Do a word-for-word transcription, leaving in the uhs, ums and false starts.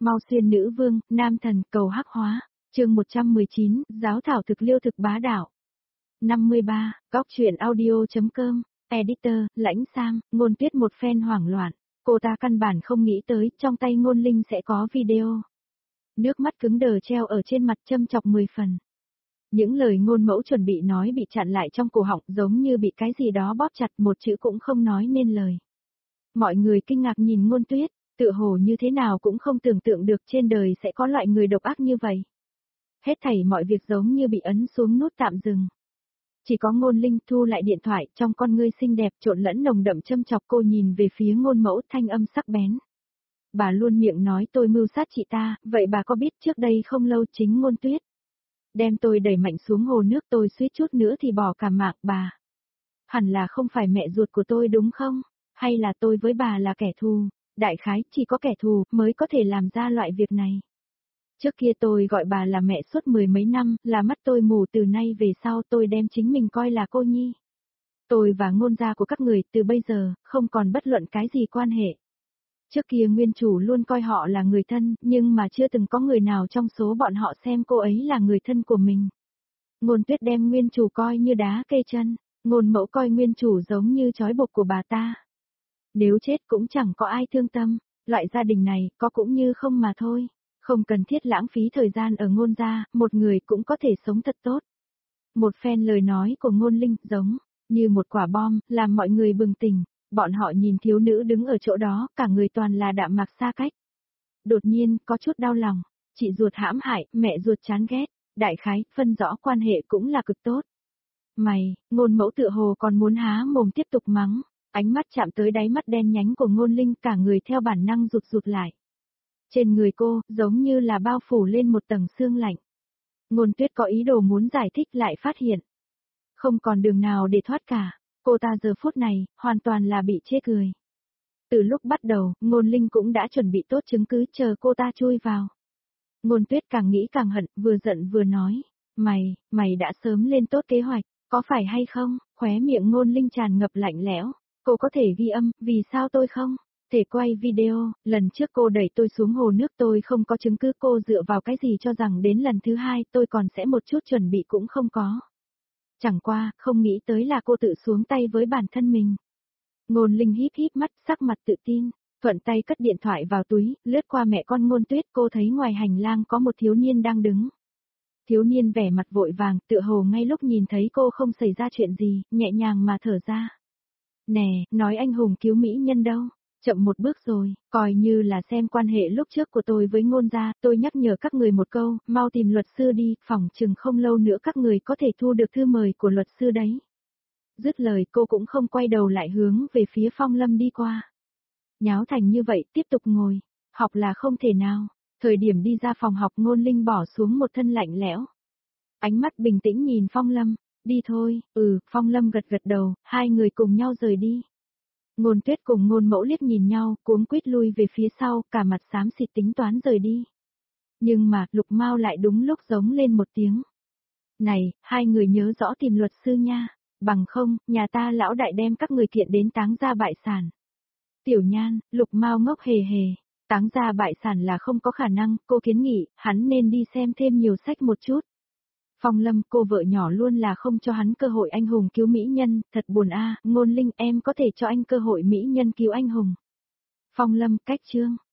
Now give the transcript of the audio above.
Mau xuyên nữ vương, nam thần, cầu hắc hóa. Chương một trăm mười chín, giáo thảo thực liêu thực bá đạo. năm mươi ba, góc truyện audio.com, editor, Lãnh Sam, Ngôn Tuyết một phen hoảng loạn. Cô ta căn bản không nghĩ tới trong tay Ngôn Linh sẽ có video. Nước mắt cứng đờ treo ở trên mặt châm chọc mười phần. Những lời Ngôn Mẫu chuẩn bị nói bị chặn lại trong cổ họng giống như bị cái gì đó bóp chặt, một chữ cũng không nói nên lời. Mọi người kinh ngạc nhìn Ngôn Tuyết, tựa hồ như thế nào cũng không tưởng tượng được trên đời sẽ có loại người độc ác như vậy. Hết thảy mọi việc giống như bị ấn xuống nút tạm dừng. Chỉ có Ngôn Linh thu lại điện thoại, trong con ngươi xinh đẹp trộn lẫn nồng đậm châm chọc, cô nhìn về phía Ngôn Mẫu, thanh âm sắc bén. Bà luôn miệng nói tôi mưu sát chị ta, vậy bà có biết trước đây không lâu chính Ngôn Tuyết đem tôi đẩy mạnh xuống hồ nước, tôi suýt chút nữa thì bỏ cả mạng. Bà hẳn là không phải mẹ ruột của tôi đúng không? Hay là tôi với bà là kẻ thù? Đại khái chỉ có kẻ thù mới có thể làm ra loại việc này. Trước kia tôi gọi bà là mẹ suốt mười mấy năm, là mắt tôi mù, từ nay về sau tôi đem chính mình coi là cô nhi. Tôi và Ngôn gia của các người từ bây giờ không còn bất luận cái gì quan hệ. Trước kia nguyên chủ luôn coi họ là người thân, nhưng mà chưa từng có người nào trong số bọn họ xem cô ấy là người thân của mình. Ngôn Tuyết đem nguyên chủ coi như đá cây chân, Ngôn Mẫu coi nguyên chủ giống như trói buộc của bà ta. Nếu chết cũng chẳng có ai thương tâm, loại gia đình này có cũng như không mà thôi. Không cần thiết lãng phí thời gian ở Ngôn gia, một người cũng có thể sống thật tốt. Một phen lời nói của Ngôn Linh giống như một quả bom, làm mọi người bừng tỉnh. Bọn họ nhìn thiếu nữ đứng ở chỗ đó, cả người toàn là đạm mạc xa cách. Đột nhiên, có chút đau lòng. Chị ruột hãm hại, mẹ ruột chán ghét. Đại khái, phân rõ quan hệ cũng là cực tốt. Mày, Ngôn Mẫu tựa hồ còn muốn há mồm tiếp tục mắng. Ánh mắt chạm tới đáy mắt đen nhánh của Ngôn Linh, cả người theo bản năng rụt rụt lại. Trên người cô, giống như là bao phủ lên một tầng sương lạnh. Ngôn Tuyết có ý đồ muốn giải thích, lại phát hiện không còn đường nào để thoát cả. Cô ta giờ phút này, hoàn toàn là bị chê cười. Từ lúc bắt đầu, Ngôn Linh cũng đã chuẩn bị tốt chứng cứ chờ cô ta chui vào. Ngôn Tuyết càng nghĩ càng hận, vừa giận vừa nói. Mày, mày đã sớm lên tốt kế hoạch, có phải hay không? Khóe miệng Ngôn Linh tràn ngập lạnh lẽo. Cô có thể ghi âm, vì sao tôi không thể quay video? Lần trước cô đẩy tôi xuống hồ nước, tôi không có chứng cứ, cô dựa vào cái gì cho rằng đến lần thứ hai tôi còn sẽ một chút chuẩn bị cũng không có? Chẳng qua, không nghĩ tới là cô tự xuống tay với bản thân mình. Ngôn Linh híp híp mắt, sắc mặt tự tin, thuận tay cất điện thoại vào túi, lướt qua mẹ con Ngôn Tuyết, cô thấy ngoài hành lang có một thiếu niên đang đứng. Thiếu niên vẻ mặt vội vàng, tựa hồ ngay lúc nhìn thấy cô không xảy ra chuyện gì, nhẹ nhàng mà thở ra. Nè, nói anh hùng cứu mỹ nhân đâu? Chậm một bước rồi, coi như là xem quan hệ lúc trước của tôi với Ngôn gia, tôi nhắc nhở các người một câu, mau tìm luật sư đi, phỏng chừng không lâu nữa các người có thể thu được thư mời của luật sư đấy. Dứt lời cô cũng không quay đầu lại hướng về phía Phong Lâm đi qua. Nháo thành như vậy, tiếp tục ngồi, học là không thể nào. Thời điểm đi ra phòng học, Ngôn Linh bỏ xuống một thân lạnh lẽo. Ánh mắt bình tĩnh nhìn Phong Lâm, đi thôi, ừ, Phong Lâm gật gật đầu, hai người cùng nhau rời đi. Ngôn Tuyết cùng Ngôn Mẫu liếc nhìn nhau, cuống quýt lui về phía sau, cả mặt xám xịt tính toán rời đi. Nhưng mà, Lục Mao lại đúng lúc giống lên một tiếng. Này, hai người nhớ rõ tìm luật sư nha, bằng không, nhà ta lão đại đem các người kiện đến táng gia bại sản. Tiểu Nhan, Lục Mao ngốc hề hề, táng gia bại sản là không có khả năng, cô kiến nghị, hắn nên đi xem thêm nhiều sách một chút. Phong Lâm, cô vợ nhỏ luôn là không cho hắn cơ hội anh hùng cứu mỹ nhân, thật buồn a. Ngôn Linh, em có thể cho anh cơ hội mỹ nhân cứu anh hùng. Phong Lâm, cách chương.